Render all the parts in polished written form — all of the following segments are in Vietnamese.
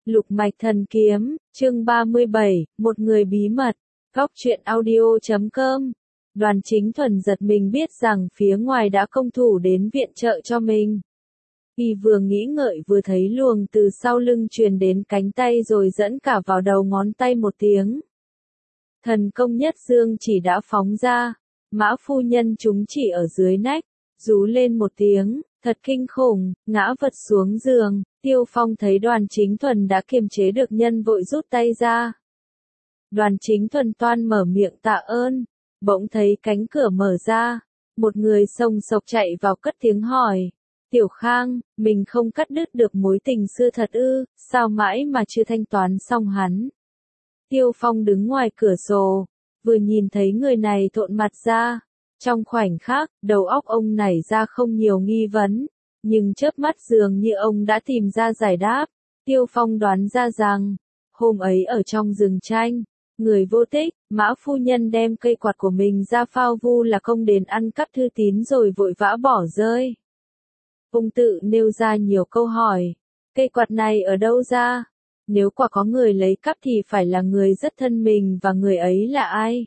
Lục mạch thần kiếm, chương 37, một người bí mật, góc truyện audio.com. Đoàn Chính Thuần giật mình biết rằng phía ngoài đã công thủ đến viện trợ cho mình. Y vừa nghĩ ngợi vừa thấy luồng từ sau lưng truyền đến cánh tay rồi dẫn cả vào đầu ngón tay một tiếng. Thần công nhất dương chỉ đã phóng ra, Mã phu nhân chúng chỉ ở dưới nách, rú lên một tiếng, thật kinh khủng, ngã vật xuống giường. Tiêu Phong thấy Đoàn Chính Thuần đã kiềm chế được nhân vội rút tay ra. Đoàn Chính Thuần toan mở miệng tạ ơn, bỗng thấy cánh cửa mở ra, một người xông xộc chạy vào cất tiếng hỏi. Tiểu Khang, mình không cắt đứt được mối tình xưa thật ư, sao mãi mà chưa thanh toán xong hắn. Tiêu Phong đứng ngoài cửa sổ, vừa nhìn thấy người này thộn mặt ra. Trong khoảnh khắc, đầu óc ông nảy ra không nhiều nghi vấn, nhưng chớp mắt dường như ông đã tìm ra giải đáp. Tiêu Phong đoán ra rằng, hôm ấy ở trong rừng tranh, người vô tích, Mã phu nhân đem cây quạt của mình ra phao vu là công đến ăn cắp thư tín rồi vội vã bỏ rơi. Ông tự nêu ra nhiều câu hỏi, cây quạt này ở đâu ra? Nếu quả có người lấy cắp thì phải là người rất thân mình và người ấy là ai?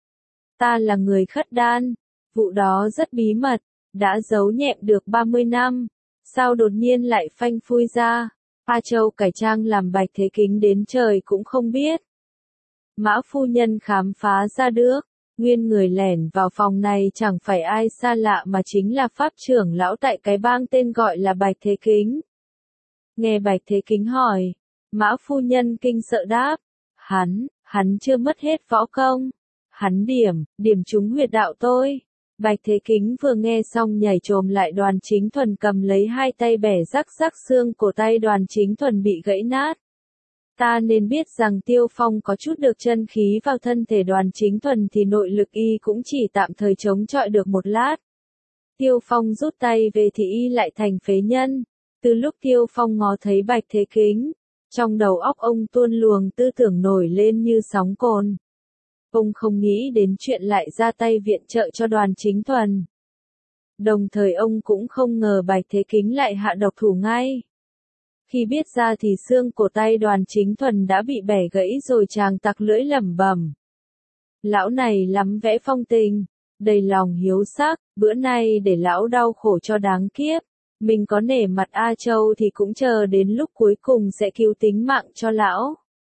Ta là người Khất Đan, vụ đó rất bí mật, đã giấu nhẹm được 30 năm, sao đột nhiên lại phanh phui ra, A Châu cải trang làm Bạch Thế Kính đến trời cũng không biết. Mã phu nhân khám phá ra được, nguyên người lẻn vào phòng này chẳng phải ai xa lạ mà chính là pháp trưởng lão tại cái bang tên gọi là Bạch Thế Kính. Nghe Bạch Thế Kính hỏi, Mã phu nhân kinh sợ đáp, hắn chưa mất hết võ công, hắn điểm trúng huyệt đạo tôi. Bạch Thế Kính vừa nghe xong nhảy chồm lại. Đoàn Chính Thuần cầm lấy hai tay bẻ rắc xương cổ tay Đoàn Chính Thuần bị gãy nát. Ta nên biết rằng Tiêu Phong có chút được chân khí vào thân thể Đoàn Chính Thuần thì nội lực y cũng chỉ tạm thời chống chọi được một lát. Tiêu Phong rút tay về thì y lại thành phế nhân. Từ lúc Tiêu Phong ngó thấy Bạch Thế Kính, trong đầu óc ông tuôn luồng tư tưởng nổi lên như sóng cồn. Ông không nghĩ đến chuyện lại ra tay viện trợ cho Đoàn Chính Thuần. Đồng thời ông cũng không ngờ Bạch Thế Kính lại hạ độc thủ ngay. Khi biết ra thì xương cổ tay Đoàn Chính Thuần đã bị bẻ gãy rồi chàng tặc lưỡi lẩm bẩm. Lão này lắm vẽ phong tình, đầy lòng hiếu sắc, bữa nay để lão đau khổ cho đáng kiếp. Mình có nể mặt A Châu thì cũng chờ đến lúc cuối cùng sẽ cứu tính mạng cho lão.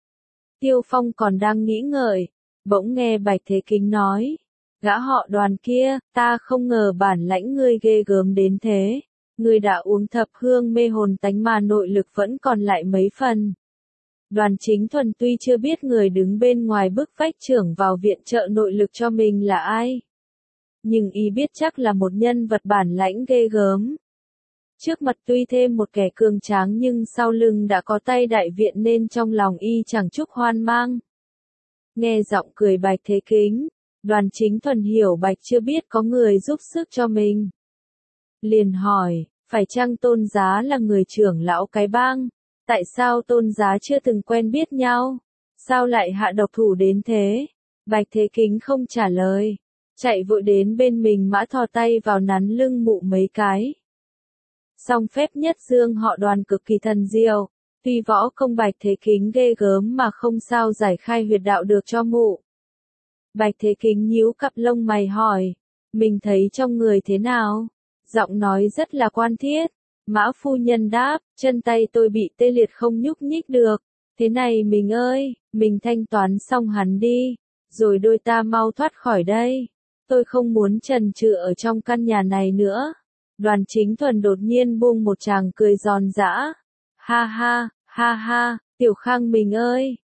Tiêu Phong còn đang nghĩ ngợi, bỗng nghe Bạch Thế Kính nói, gã họ Đoàn kia, ta không ngờ bản lãnh ngươi ghê gớm đến thế, ngươi đã uống thập hương mê hồn tánh mà nội lực vẫn còn lại mấy phần. Đoàn Chính Thuần tuy chưa biết người đứng bên ngoài bức vách trưởng vào viện trợ nội lực cho mình là ai, nhưng y biết chắc là một nhân vật bản lãnh ghê gớm. Trước mặt tuy thêm một kẻ cường tráng nhưng sau lưng đã có tay đại viện nên trong lòng y chẳng chút hoang mang. Nghe giọng cười Bạch Thế Kính, Đoàn Chính Thuần hiểu Bạch chưa biết có người giúp sức cho mình. Liền hỏi, phải chăng Tôn Giá là người trưởng lão cái bang? Tại sao Tôn Giá chưa từng quen biết nhau? Sao lại hạ độc thủ đến thế? Bạch Thế Kính không trả lời, chạy vội đến bên mình Mã thò tay vào nắn lưng mụ mấy cái. Song phép nhất dương họ Đoàn cực kỳ thần diệu, tuy võ công Bạch Thế Kính ghê gớm mà không sao giải khai huyệt đạo được cho mụ. Bạch Thế Kính nhíu cặp lông mày hỏi, mình thấy trong người thế nào? Giọng nói rất là quan thiết. Mã phu nhân đáp, chân tay tôi bị tê liệt không nhúc nhích được. Thế này mình ơi, mình thanh toán xong hắn đi, rồi đôi ta mau thoát khỏi đây. Tôi không muốn chần chừ ở trong căn nhà này nữa. Đoàn Chính Thuần đột nhiên buông một tràng cười giòn giã. Ha ha, Tiểu Khang mình ơi,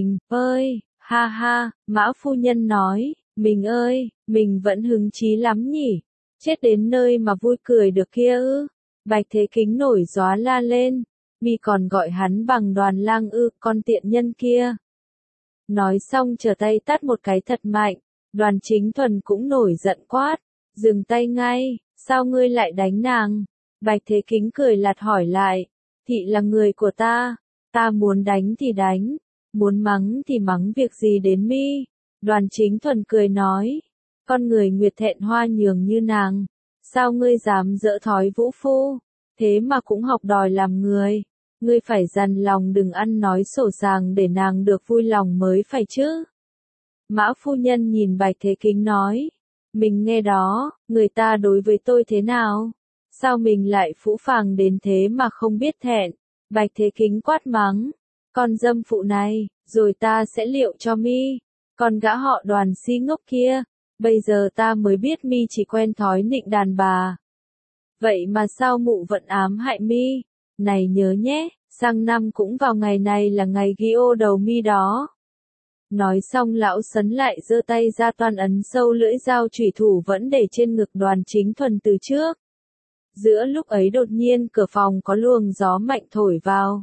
ha ha, Mã phu nhân nói, mình ơi, mình vẫn hứng chí lắm nhỉ, chết đến nơi mà vui cười được kia ư. Bạch Thế Kính nổi gió la lên, mi còn gọi hắn bằng Đoàn lang ư, con tiện nhân kia. Nói xong trở tay tát một cái thật mạnh, Đoàn Chính Thuần cũng nổi giận quát, dừng tay ngay. Sao ngươi lại đánh nàng? Bạch Thế Kính cười lạt hỏi lại, thị là người của ta muốn đánh thì đánh, muốn mắng thì mắng việc gì đến mi. Đoàn Chính Thuần cười nói, con người nguyệt thẹn hoa nhường như nàng, sao ngươi dám dỡ thói vũ phu, thế mà cũng học đòi làm người, ngươi phải dằn lòng đừng ăn nói sổ sàng để nàng được vui lòng mới phải chứ. Mã phu nhân nhìn Bạch Thế Kính nói, mình nghe đó, người ta đối với tôi thế nào? Sao mình lại phũ phàng đến thế mà không biết thẹn? Bạch Thế Kính quát mắng, con dâm phụ này, rồi ta sẽ liệu cho mi. Con gã họ Đoàn si ngốc kia, bây giờ ta mới biết mi chỉ quen thói nịnh đàn bà. Vậy mà sao mụ vẫn ám hại mi? Này nhớ nhé, sang năm cũng vào ngày này là ngày ghi ô đầu mi đó. Nói xong lão Sấn lại giơ tay ra toan ấn sâu lưỡi dao chủy thủ vẫn để trên ngực Đoàn Chính Thuần từ trước. Giữa lúc ấy đột nhiên cửa phòng có luồng gió mạnh thổi vào.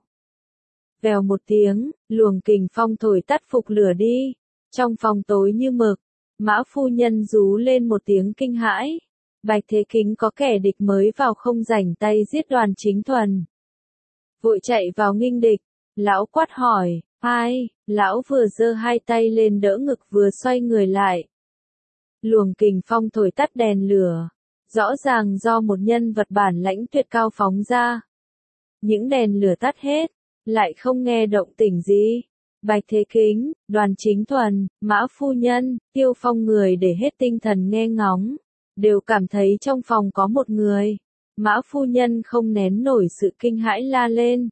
Vèo một tiếng, luồng kình phong thổi tắt phục lửa đi. Trong phòng tối như mực, Mã phu nhân rú lên một tiếng kinh hãi. Bạch Thế Kính có kẻ địch mới vào không rảnh tay giết Đoàn Chính Thuần. Vội chạy vào nghênh địch, lão quát hỏi, ai? Lão vừa giơ hai tay lên đỡ ngực vừa xoay người lại. Luồng kình phong thổi tắt đèn lửa, rõ ràng do một nhân vật bản lãnh tuyệt cao phóng ra. Những đèn lửa tắt hết, lại không nghe động tĩnh gì. Bạch Thế Kính, Đoàn Chính Thuần, Mã phu nhân, Tiêu Phong người để hết tinh thần nghe ngóng, đều cảm thấy trong phòng có một người. Mã phu nhân không nén nổi sự kinh hãi la lên,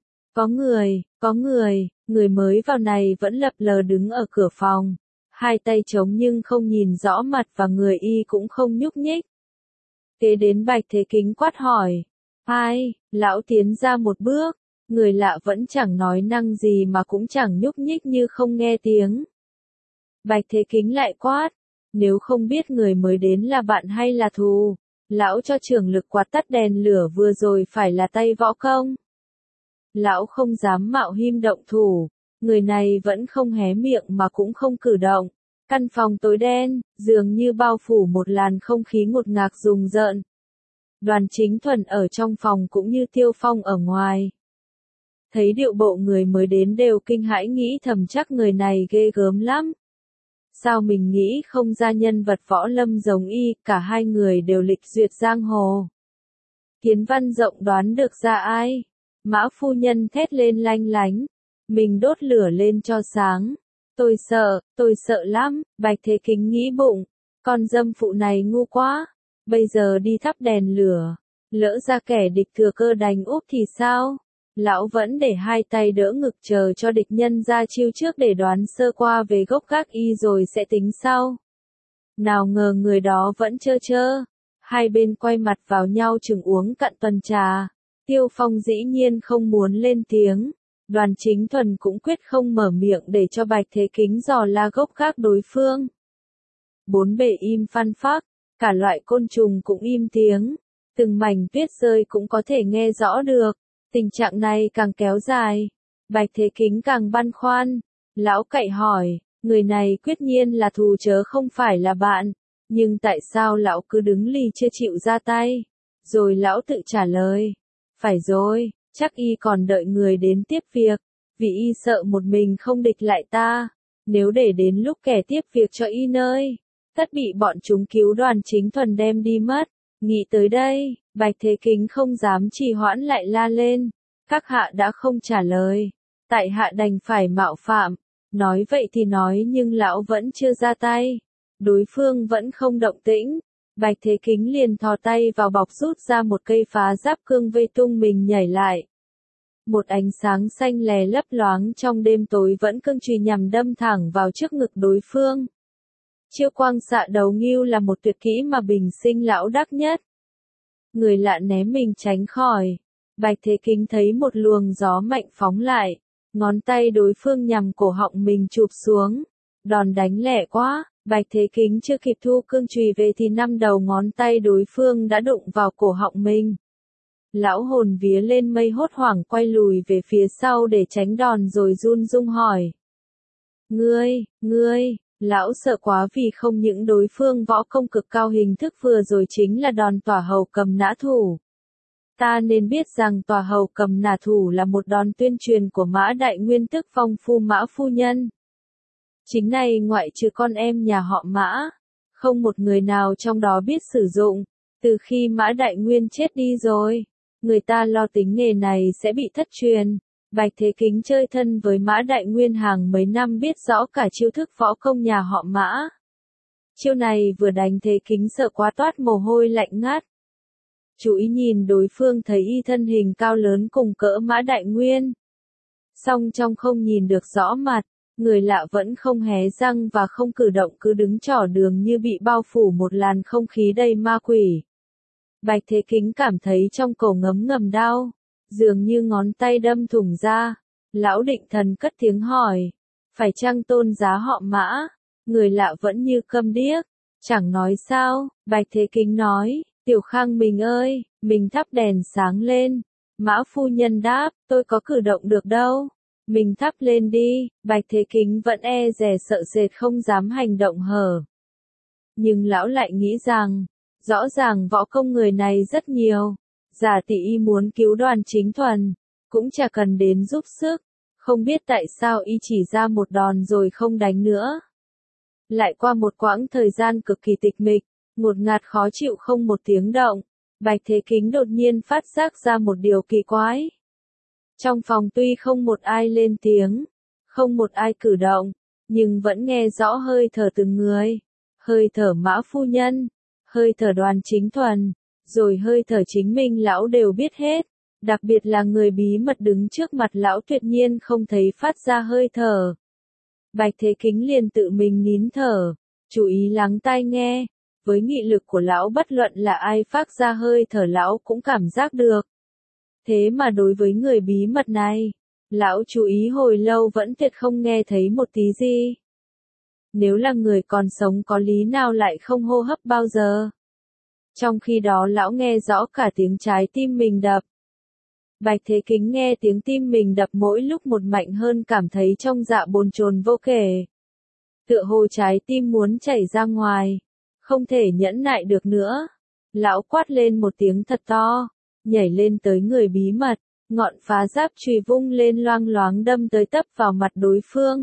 có người, người mới vào này vẫn lập lờ đứng ở cửa phòng, hai tay trống nhưng không nhìn rõ mặt và người y cũng không nhúc nhích. Kế đến Bạch Thế Kính quát hỏi, ai? Lão tiến ra một bước, người lạ vẫn chẳng nói năng gì mà cũng chẳng nhúc nhích như không nghe tiếng. Bạch Thế Kính lại quát, nếu không biết người mới đến là bạn hay là thù, lão cho trưởng lực quạt tắt đèn lửa vừa rồi phải là tay võ công. Lão không dám mạo hiểm động thủ, người này vẫn không hé miệng mà cũng không cử động. Căn phòng tối đen, dường như bao phủ một làn không khí ngột ngạt rùng rợn. Đoàn Chính Thuần ở trong phòng cũng như Tiêu Phong ở ngoài. Thấy điệu bộ người mới đến đều kinh hãi nghĩ thầm chắc người này ghê gớm lắm. Sao mình nghĩ không ra nhân vật võ lâm giống y, cả hai người đều lịch duyệt giang hồ. Kiến Văn rộng đoán được ra ai? Mã phu nhân thét lên lanh lánh. Mình đốt lửa lên cho sáng. Tôi sợ lắm, Bạch Thế Kính nghĩ bụng. Con dâm phụ này ngu quá. Bây giờ đi thắp đèn lửa. Lỡ ra kẻ địch thừa cơ đánh úp thì sao? Lão vẫn để hai tay đỡ ngực chờ cho địch nhân ra chiêu trước để đoán sơ qua về gốc gác y rồi sẽ tính sau. Nào ngờ người đó vẫn chơ. Hai bên quay mặt vào nhau chừng uống cạn tuần trà. Tiêu Phong dĩ nhiên không muốn lên tiếng. Đoàn Chính Thuần cũng quyết không mở miệng để cho Bạch Thế Kính dò la gốc gác đối phương. Bốn bề im phăng phắc, cả loại côn trùng cũng im tiếng. Từng mảnh tuyết rơi cũng có thể nghe rõ được. Tình trạng này càng kéo dài, Bạch Thế Kính càng băn khoăn. Lão cậy hỏi, người này quyết nhiên là thù chớ không phải là bạn, nhưng tại sao lão cứ đứng lì chưa chịu ra tay? Rồi lão tự trả lời, phải rồi, chắc y còn đợi người đến tiếp việc, vì y sợ một mình không địch lại ta, nếu để đến lúc kẻ tiếp việc cho y nơi, tất bị bọn chúng cứu Đoàn Chính Thuần đem đi mất. Nghĩ tới đây, Bạch Thế Kính không dám trì hoãn lại la lên, các hạ đã không trả lời, tại hạ đành phải mạo phạm. Nói vậy thì nói nhưng lão vẫn chưa ra tay, đối phương vẫn không động tĩnh. Bạch Thế Kính liền thò tay vào bọc rút ra một cây phá giáp cương vây tung mình nhảy lại. Một ánh sáng xanh lè lấp loáng trong đêm tối vẫn cương chùy nhằm đâm thẳng vào trước ngực đối phương. Chiêu quang xạ đầu ngưu là một tuyệt kỹ mà bình sinh lão đắc nhất. Người lạ ném mình tránh khỏi. Bạch Thế Kính thấy một luồng gió mạnh phóng lại. Ngón tay đối phương nhằm cổ họng mình chụp xuống. Đòn đánh lẻ quá, Bạch Thế Kính chưa kịp thu cương chùy về thì năm đầu ngón tay đối phương đã đụng vào cổ họng mình. Lão hồn vía lên mây hốt hoảng quay lùi về phía sau để tránh đòn rồi run rung hỏi. Ngươi, lão sợ quá vì không những đối phương võ công cực cao hình thức vừa rồi chính là đòn tỏa hầu cầm nã thủ. Ta nên biết rằng tỏa hầu cầm nã thủ là một đòn tuyên truyền của Mã Đại Nguyên tức Phong Phu Mã Phu Nhân. Chính này ngoại trừ con em nhà họ Mã, không một người nào trong đó biết sử dụng. Từ khi Mã Đại Nguyên chết đi rồi, người ta lo tính nghề này sẽ bị thất truyền. Bạch Thế Kính chơi thân với Mã Đại Nguyên hàng mấy năm biết rõ cả chiêu thức võ công nhà họ Mã. Chiêu này vừa đánh Thế Kính sợ quá toát mồ hôi lạnh ngắt. Chú ý nhìn đối phương thấy y thân hình cao lớn cùng cỡ Mã Đại Nguyên. Song trong không nhìn được rõ mặt, người lạ vẫn không hé răng và không cử động cứ đứng trỏ đường như bị bao phủ một làn không khí đầy ma quỷ. Bạch Thế Kính cảm thấy trong cổ ngấm ngầm đau, dường như ngón tay đâm thủng ra. Lão Định Thần cất tiếng hỏi, phải chăng tôn giá họ Mã? Người lạ vẫn như câm điếc, chẳng nói sao. Bạch Thế Kính nói, Tiểu Khang mình ơi, mình thắp đèn sáng lên. Mã phu nhân đáp, tôi có cử động được đâu. Mình thắp lên đi. Bạch Thế Kính vẫn e dè sợ sệt không dám hành động hở. Nhưng lão lại nghĩ rằng, rõ ràng võ công người này rất nhiều. Giả tỷ y muốn cứu Đoàn Chính Thuần, cũng chả cần đến giúp sức. Không biết tại sao y chỉ ra một đòn rồi không đánh nữa. Lại qua một quãng thời gian cực kỳ tịch mịch, ngột ngạt khó chịu không một tiếng động. Bạch Thế Kính đột nhiên phát giác ra một điều kỳ quái. Trong phòng tuy không một ai lên tiếng, không một ai cử động, nhưng vẫn nghe rõ hơi thở từng người. Hơi thở Mã phu nhân, hơi thở Đoàn Chính Thuần, rồi hơi thở chính mình lão đều biết hết. Đặc biệt là người bí mật đứng trước mặt lão tuyệt nhiên không thấy phát ra hơi thở. Bạch Thế Kính liền tự mình nín thở, chú ý lắng tai nghe. Với nghị lực của lão bất luận là ai phát ra hơi thở lão cũng cảm giác được. Thế mà đối với người bí mật này, lão chú ý hồi lâu vẫn tuyệt không nghe thấy một tí gì. Nếu là người còn sống có lý nào lại không hô hấp bao giờ? Trong khi đó lão nghe rõ cả tiếng trái tim mình đập. Bạch Thế Kính nghe tiếng tim mình đập mỗi lúc một mạnh hơn, cảm thấy trong dạ bồn chồn vô kể. Tựa hồ trái tim muốn chảy ra ngoài, không thể nhẫn nại được nữa. Lão quát lên một tiếng thật to, nhảy lên tới người bí mật, ngọn phá giáp chùy vung lên loang loáng đâm tới tấp vào mặt đối phương.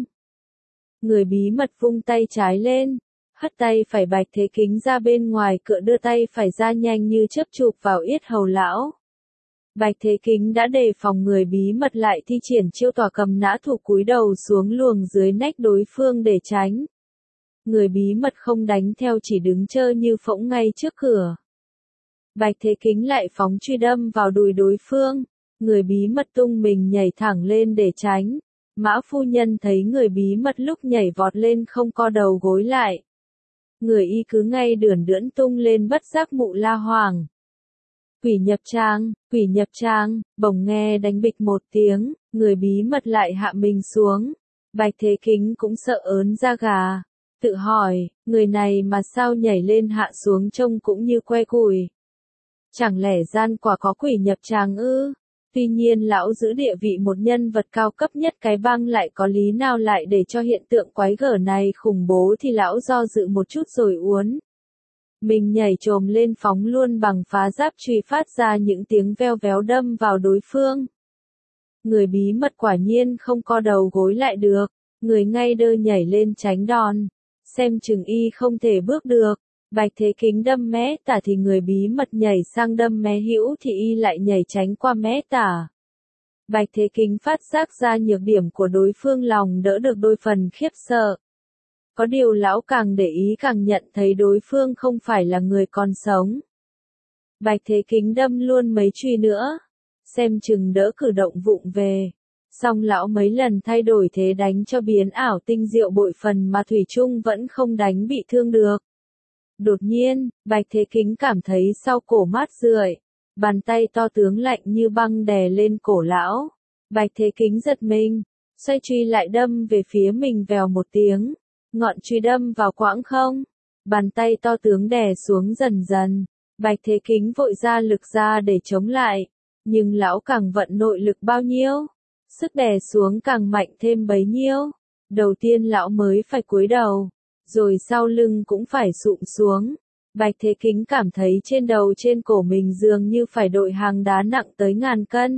Người bí mật vung tay trái lên, hất tay phải Bạch Thế Kính ra bên ngoài cựa, đưa tay phải ra nhanh như chớp chụp vào yết hầu lão. Bạch Thế Kính đã đề phòng người bí mật lại thi triển chiêu tỏa cầm nã thủ, cúi đầu xuống luồng dưới nách đối phương để tránh. Người bí mật không đánh theo, chỉ đứng chơ như phỗng ngay trước cửa. Bạch Thế Kính lại phóng truy đâm vào đùi đối phương. Người bí mật tung mình nhảy thẳng lên để tránh. Mã phu nhân thấy người bí mật lúc nhảy vọt lên không co đầu gối lại. Người y cứ ngay đườn đưỡn tung lên bất giác mụ la hoàng. Quỷ nhập trang, bỗng nghe đánh bịch một tiếng, người bí mật lại hạ mình xuống. Bạch Thế Kính cũng sợ ớn da gà, tự hỏi, người này mà sao nhảy lên hạ xuống trông cũng như que củi. Chẳng lẽ gian quả có quỷ nhập tràng ư? Tuy nhiên lão giữ địa vị một nhân vật cao cấp nhất cái bang, lại có lý nào lại để cho hiện tượng quái gở này khủng bố, thì lão do dự một chút rồi uốn. Mình nhảy chồm lên phóng luôn bằng phá giáp chùy, phát ra những tiếng veo véo đâm vào đối phương. Người bí mật quả nhiên không co đầu gối lại được, người ngay đơ nhảy lên tránh đòn. Xem chừng y không thể bước được. Bạch Thế Kính đâm mé tả thì người bí mật nhảy sang đâm mé hữu thì y lại nhảy tránh qua mé tả. Bạch Thế Kính phát giác ra nhược điểm của đối phương, lòng đỡ được đôi phần khiếp sợ. Có điều lão càng để ý càng nhận thấy đối phương không phải là người còn sống. Bạch Thế Kính đâm luôn mấy truy nữa, xem chừng đỡ cử động vụng về. Song lão mấy lần thay đổi thế đánh cho biến ảo tinh diệu bội phần mà thủy chung vẫn không đánh bị thương được. Đột nhiên, Bạch Thế Kính cảm thấy sau cổ mát rượi, bàn tay to tướng lạnh như băng đè lên cổ lão. Bạch Thế Kính giật mình, xoay truy lại đâm về phía mình, vèo một tiếng, ngọn truy đâm vào quãng không. Bàn tay to tướng đè xuống dần dần, Bạch Thế Kính vội ra lực ra để chống lại, nhưng lão càng vận nội lực bao nhiêu, sức đè xuống càng mạnh thêm bấy nhiêu. Đầu tiên lão mới phải cúi đầu, rồi sau lưng cũng phải sụp xuống. Bạch Thế Kính cảm thấy trên đầu trên cổ mình dường như phải đội hàng đá nặng tới 1000 cân.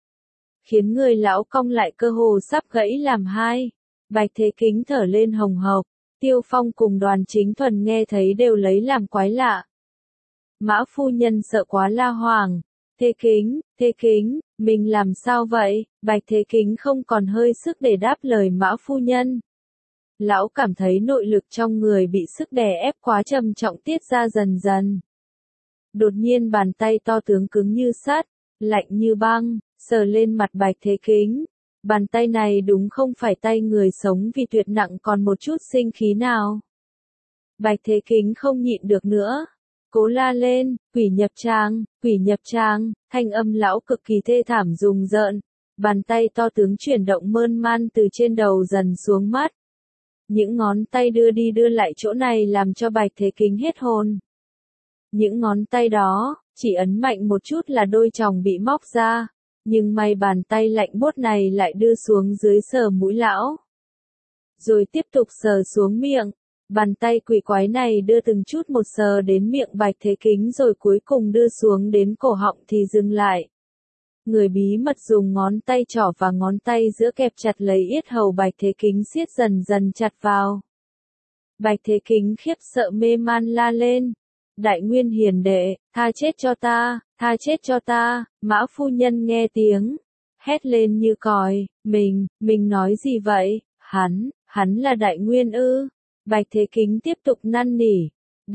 Khiến người lão cong lại, cơ hồ sắp gãy làm hai. Bạch Thế Kính thở lên hồng hộc. Tiêu Phong cùng Đoàn Chính Thuần nghe thấy đều lấy làm quái lạ. Mã phu nhân sợ quá la hoàng. Thế Kính, Mình làm sao vậy? Bạch Thế Kính không còn hơi sức để đáp lời Mã phu nhân. Lão cảm thấy nội lực trong người bị sức đè ép quá trầm trọng tiết ra dần dần. Đột nhiên bàn tay to tướng cứng như sắt, lạnh như băng, sờ lên mặt Bạch Thế Kính. Bàn tay này đúng không phải tay người sống vì tuyệt nặng còn một chút sinh khí nào. Bạch Thế Kính không nhịn được nữa. Cố la lên, quỷ nhập tràng, thanh âm lão cực kỳ thê thảm rùng rợn. Bàn tay to tướng chuyển động mơn man từ trên đầu dần xuống mắt. Những ngón tay đưa đi đưa lại chỗ này làm cho Bạch Thế Kính hết hồn. Những ngón tay đó, chỉ ấn mạnh một chút là đôi tròng bị móc ra. Nhưng may bàn tay lạnh buốt này lại đưa xuống dưới sờ mũi lão. Rồi tiếp tục sờ xuống miệng. Bàn tay quỷ quái này đưa từng chút một sờ đến miệng Bạch Thế Kính rồi cuối cùng đưa xuống đến cổ họng thì dừng lại. Người bí mật dùng ngón tay trỏ và ngón tay giữa kẹp chặt lấy yết hầu Bạch Thế Kính siết dần dần chặt vào. Bạch Thế Kính khiếp sợ mê man la lên. Đại Nguyên hiền đệ, tha chết cho ta, tha chết cho ta, Mã phu nhân nghe tiếng. Hét lên như còi, mình nói gì vậy, hắn là Đại Nguyên ư? Bạch Thế Kính tiếp tục năn nỉ.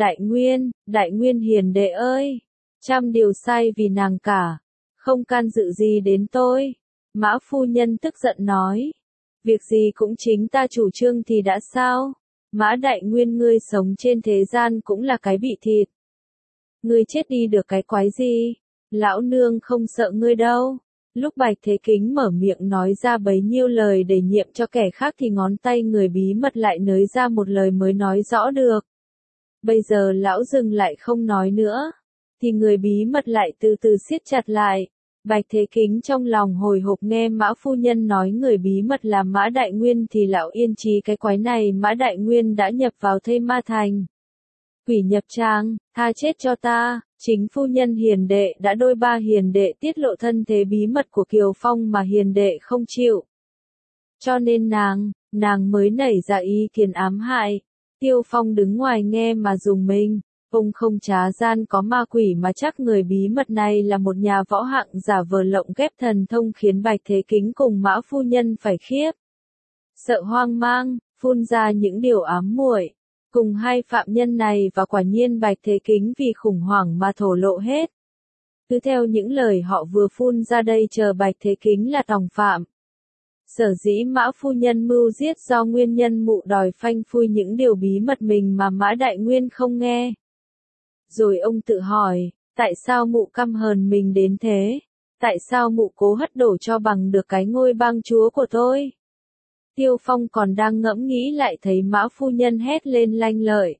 Đại Nguyên hiền đệ ơi, trăm điều sai vì nàng cả, không can dự gì đến tôi. Mã phu nhân tức giận nói. Việc gì cũng chính ta chủ trương thì đã sao? Mã Đại Nguyên ngươi sống trên thế gian cũng là cái bị thịt. Ngươi chết đi được cái quái gì? Lão nương không sợ ngươi đâu. Lúc Bạch Thế Kính mở miệng nói ra bấy nhiêu lời để nhiệm cho kẻ khác thì ngón tay người bí mật lại nới ra một lời mới nói rõ được. Bây giờ lão dừng lại không nói nữa. Thì người bí mật lại từ từ siết chặt lại. Bạch Thế Kính trong lòng hồi hộp nghe Mã phu nhân nói người bí mật là Mã Đại Nguyên thì lão yên trí cái quái này Mã Đại Nguyên đã nhập vào Thây Ma Thành. Quỷ nhập tràng, tha chết cho ta, chính phu nhân hiền đệ đã đôi ba hiền đệ tiết lộ thân thế bí mật của Kiều Phong mà hiền đệ không chịu. Cho nên nàng mới nảy ra ý kiến ám hại. Tiêu Phong đứng ngoài nghe mà dùng mình. Ông không trá gian có ma quỷ mà chắc người bí mật này là một nhà võ hạng giả vờ lộng ghép thần thông khiến Bạch Thế Kính cùng Mã phu nhân phải khiếp. Sợ hoang mang, phun ra những điều ám muội. Cùng hai phạm nhân này và quả nhiên Bạch Thế Kính vì khủng hoảng mà thổ lộ hết. Cứ theo những lời họ vừa phun ra đây chờ Bạch Thế Kính là tòng phạm. Sở dĩ Mã phu nhân mưu giết do nguyên nhân mụ đòi phanh phui những điều bí mật mình mà Mã Đại Nguyên không nghe. Rồi ông tự hỏi, tại sao mụ căm hờn mình đến thế? Tại sao mụ cố hất đổ cho bằng được cái ngôi bang chúa của tôi? Tiêu Phong còn đang ngẫm nghĩ lại thấy Mã phu nhân hét lên lanh lợi.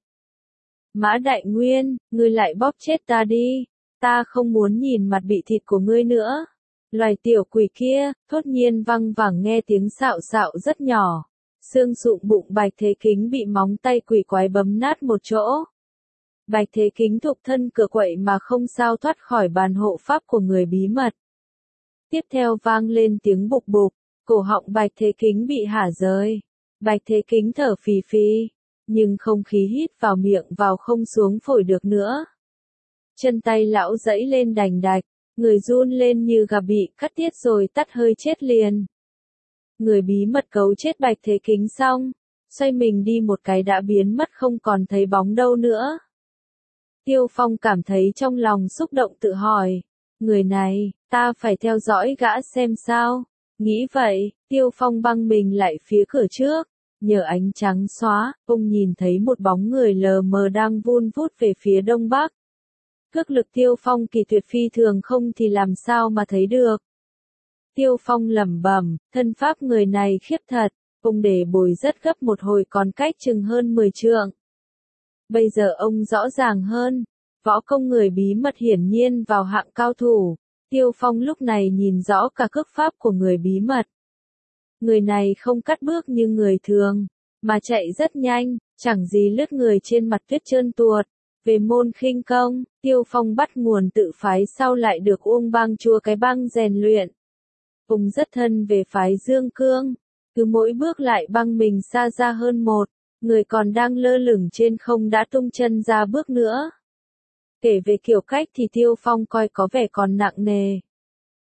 Mã Đại Nguyên, ngươi lại bóp chết ta đi, ta không muốn nhìn mặt bị thịt của ngươi nữa. Loài tiểu quỷ kia, thốt nhiên văng vẳng nghe tiếng xạo xạo rất nhỏ. Xương sụn bụng Bạch Thế Kính bị móng tay quỷ quái bấm nát một chỗ. Bạch Thế Kính thục thân cửa quậy mà không sao thoát khỏi bàn hộ pháp của người bí mật. Tiếp theo vang lên tiếng bục bục, cổ họng Bạch Thế Kính bị hả rơi. Bạch Thế Kính thở phì phì, nhưng không khí hít vào miệng vào không xuống phổi được nữa. Chân tay lão giãy lên đành đạch, người run lên như gà bị cắt tiết rồi tắt hơi chết liền. Người bí mật cấu chết Bạch Thế Kính xong, xoay mình đi một cái đã biến mất không còn thấy bóng đâu nữa. Tiêu Phong cảm thấy trong lòng xúc động tự hỏi, người này, ta phải theo dõi gã xem sao. Nghĩ vậy, Tiêu Phong băng mình lại phía cửa trước, nhờ ánh trắng xóa, ông nhìn thấy một bóng người lờ mờ đang vun vút về phía đông bắc. Cước lực Tiêu Phong kỳ tuyệt phi thường không thì làm sao mà thấy được. Tiêu Phong lẩm bẩm, thân pháp người này khiếp thật, ông để bồi rất gấp một hồi còn cách chừng hơn 10 trượng. Bây giờ ông rõ ràng hơn, võ công người bí mật hiển nhiên vào hạng cao thủ. Tiêu Phong lúc này nhìn rõ cả cước pháp của người bí mật. Người này không cắt bước như người thường, mà chạy rất nhanh, chẳng gì lướt người trên mặt tuyết trơn tuột. Về môn khinh công, Tiêu Phong bắt nguồn tự phái sau lại được Uông Bang Chúa cái băng rèn luyện. Ông rất thân về phái Dương Cương, cứ mỗi bước lại băng mình xa ra hơn một, người còn đang lơ lửng trên không đã tung chân ra bước nữa. Kể về kiểu cách thì Tiêu Phong coi có vẻ còn nặng nề.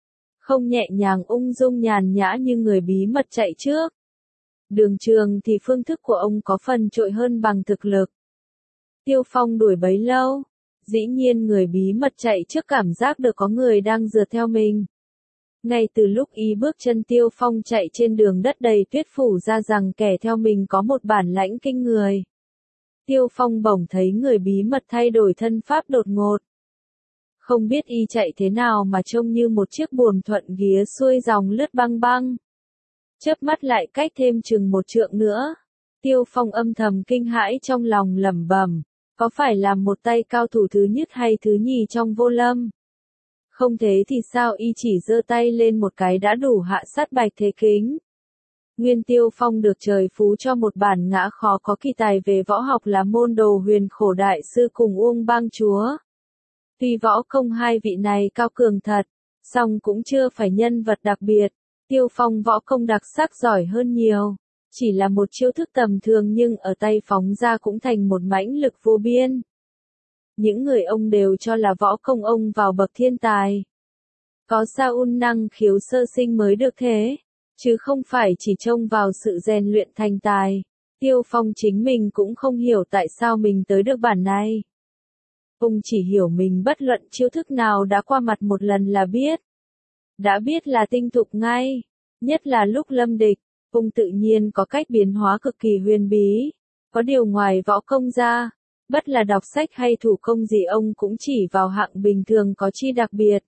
không nhẹ nhàng ung dung nhàn nhã như người bí mật chạy trước. Đường Trường thì phương thức của ông có phần trội hơn bằng thực lực. Tiêu Phong đuổi bấy lâu, dĩ nhiên người bí mật chạy trước cảm giác được có người đang rượt theo mình. Ngay từ lúc y bước chân Tiêu Phong chạy trên đường đất đầy tuyết phủ ra rằng kẻ theo mình có một bản lãnh kinh người. Tiêu Phong bỗng thấy người bí mật thay đổi thân pháp đột ngột. Không biết y chạy thế nào mà trông như một chiếc buồm thuận ghía xuôi dòng lướt băng băng. Chớp mắt lại cách thêm chừng 1 trượng nữa. Tiêu Phong âm thầm kinh hãi trong lòng lẩm bẩm, có phải là một tay cao thủ thứ nhất hay thứ nhì trong Vô Lâm? Không thế thì sao y chỉ giơ tay lên một cái đã đủ hạ sát Bạch Thế Kính. Nguyên Tiêu Phong được trời phú cho một bản ngã khó có kỳ tài về võ học là môn đồ huyền khổ đại sư cùng Uông Bang Chúa. Tuy võ công hai vị này cao cường thật, song cũng chưa phải nhân vật đặc biệt. Tiêu Phong võ công đặc sắc giỏi hơn nhiều. Chỉ là một chiêu thức tầm thường nhưng ở tay phóng ra cũng thành một mãnh lực vô biên. Những người ông đều cho là võ công ông vào bậc thiên tài. Có sao năng khiếu sơ sinh mới được thế, chứ không phải chỉ trông vào sự rèn luyện thành tài. Tiêu Phong chính mình cũng không hiểu tại sao mình tới được bản này. Ông chỉ hiểu mình bất luận chiêu thức nào đã qua mặt một lần là biết. Đã biết là tinh thục ngay, nhất là lúc lâm địch, ông tự nhiên có cách biến hóa cực kỳ huyền bí. Có điều ngoài võ công ra, bất là đọc sách hay thủ công gì ông cũng chỉ vào hạng bình thường có chi đặc biệt.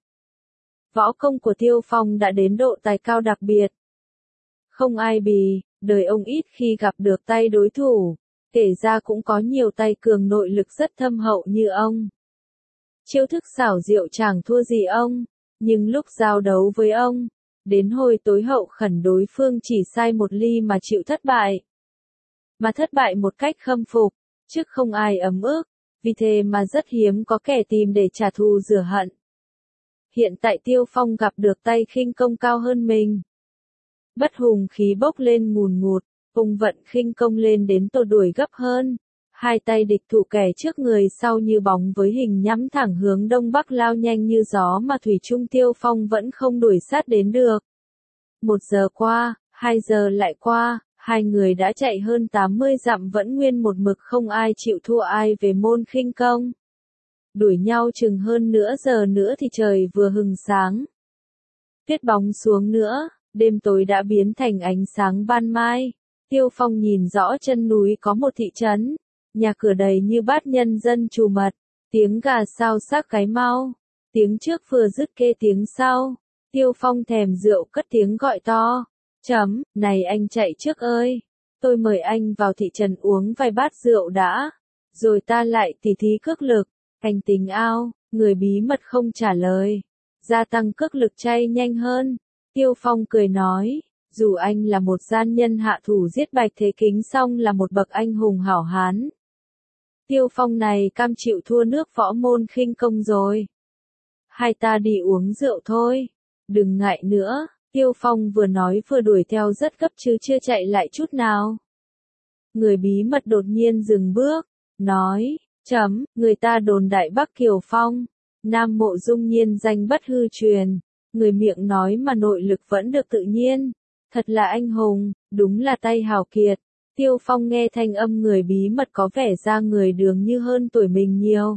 Võ công của Tiêu Phong đã đến độ tài cao đặc biệt. Không ai bì, đời ông ít khi gặp được tay đối thủ, kể ra cũng có nhiều tay cường nội lực rất thâm hậu như ông. Chiêu thức xảo diệu chẳng thua gì ông, nhưng lúc giao đấu với ông, đến hồi tối hậu khẩn đối phương chỉ sai một ly mà chịu thất bại. Mà thất bại một cách khâm phục, chứ không ai ấm ức, vì thế mà rất hiếm có kẻ tìm để trả thù rửa hận. Hiện tại Tiêu Phong gặp được tay khinh công cao hơn mình. Bất hùng khí bốc lên ngùn ngụt, ông vận khinh công lên đến tổ đuổi gấp hơn. Hai tay địch thủ kẻ trước người sau như bóng với hình nhắm thẳng hướng đông bắc lao nhanh như gió mà thủy chung Tiêu Phong vẫn không đuổi sát đến được. 1 giờ qua, 2 giờ lại qua, hai người đã chạy hơn 80 dặm vẫn nguyên một mực không ai chịu thua ai về môn khinh công. Đuổi nhau chừng hơn nửa giờ nữa thì trời vừa hừng sáng. Tuyết bóng xuống nữa, đêm tối đã biến thành ánh sáng ban mai. Tiêu Phong nhìn rõ chân núi có một thị trấn, nhà cửa đầy như bát nhân dân trù mật, tiếng gà sao xác gáy mau, tiếng trước vừa dứt kê tiếng sau. Tiêu Phong thèm rượu cất tiếng gọi to, này anh chạy trước ơi, tôi mời anh vào thị trấn uống vài bát rượu đã, rồi ta lại tỉ thí cước lực, anh tính ao, người bí mật không trả lời, gia tăng cước lực chay nhanh hơn. Tiêu Phong cười nói, dù anh là một gian nhân hạ thủ giết Bạch Thế Kính xong là một bậc anh hùng hảo hán. Tiêu Phong này cam chịu thua nước võ môn khinh công rồi. Hai ta đi uống rượu thôi, đừng ngại nữa. Tiêu Phong vừa nói vừa đuổi theo rất gấp chứ chưa chạy lại chút nào. Người bí mật đột nhiên dừng bước, nói, người ta đồn đại Bắc Kiều Phong, Nam Mộ Dung Nhiên danh bất hư truyền, người miệng nói mà nội lực vẫn được tự nhiên, thật là anh hùng, đúng là tay hào kiệt. Tiêu Phong nghe thanh âm người bí mật có vẻ ra người đường như hơn tuổi mình nhiều.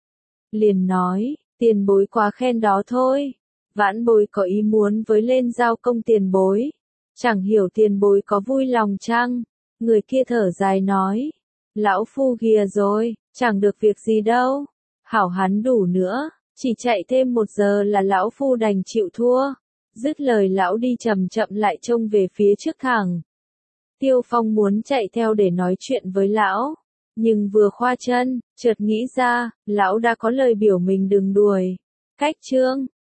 Liền nói, tiền bối quá khen đó thôi. Vãn bối có ý muốn với lên giao công tiền bối. Chẳng hiểu tiền bối có vui lòng chăng? Người kia thở dài nói. Lão phu ghìa rồi, chẳng được việc gì đâu. Hảo hắn đủ nữa, chỉ chạy thêm 1 giờ là lão phu đành chịu thua. Dứt lời lão đi chậm chậm lại trông về phía trước thẳng. Tiêu Phong muốn chạy theo để nói chuyện với lão. Nhưng vừa khoa chân, chợt nghĩ ra, lão đã có lời biểu mình đừng đuổi. Cách chương